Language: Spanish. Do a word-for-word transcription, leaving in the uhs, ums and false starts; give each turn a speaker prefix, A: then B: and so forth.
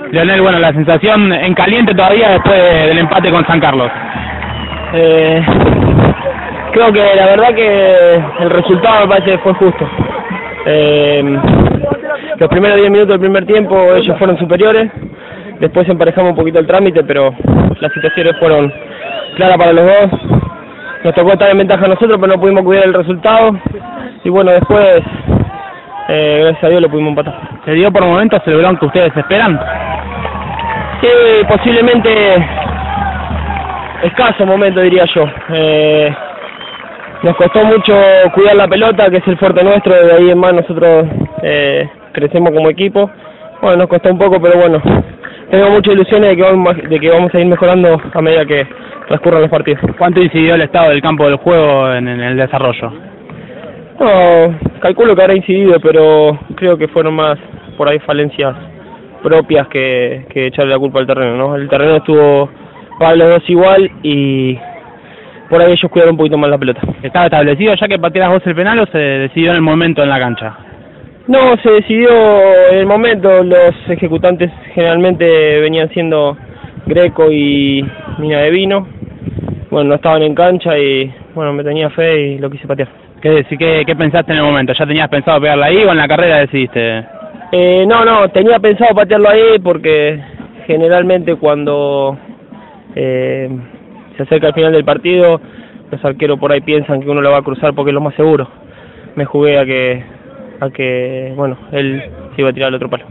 A: Leonel, bueno, la sensación en caliente todavía después del empate con San Carlos.
B: Eh, creo que la verdad que el resultado me parece que fue justo. Eh, los primeros diez minutos del primer tiempo ellos fueron superiores, después emparejamos un poquito el trámite, pero las situaciones fueron claras para los dos. Nos tocó estar en ventaja a nosotros, pero no pudimos cuidar el resultado. Y bueno, después, eh, gracias a Dios, lo pudimos empatar.
A: ¿Se dio por momentos el balón que ustedes esperan?
B: Sí, posiblemente escaso momento, diría yo. Eh, nos costó mucho cuidar la pelota, que es el fuerte nuestro, de ahí en más nosotros eh, crecemos como equipo. Bueno, nos costó un poco, pero bueno, tengo muchas ilusiones de que vamos, de que vamos a ir mejorando a medida que transcurran los partidos.
A: ¿Cuánto incidió el estado del campo del juego en, en el desarrollo?
B: No, calculo que habrá incidido, pero creo que fueron más por ahí falencias propias que, que echarle la culpa al terreno, ¿no? El terreno estuvo para los dos igual y por ahí ellos cuidaron un poquito más la pelota.
A: ¿Estaba establecido ya que patearas vos el penal o se decidió en el momento en la cancha?
B: No, se decidió en el momento. Los ejecutantes generalmente venían siendo Greco y Mina de Vino. Bueno, no estaban en cancha y bueno, me tenía fe y lo quise patear.
A: ¿Qué, qué, qué pensaste en el momento? ¿Ya tenías pensado pegarla ahí o en la carrera decidiste?
B: Eh, no, no, tenía pensado patearlo ahí porque generalmente cuando eh, se acerca el final del partido, los arqueros por ahí piensan que uno lo va a cruzar porque es lo más seguro. Me jugué a que, a que bueno, él se iba a tirar al otro palo.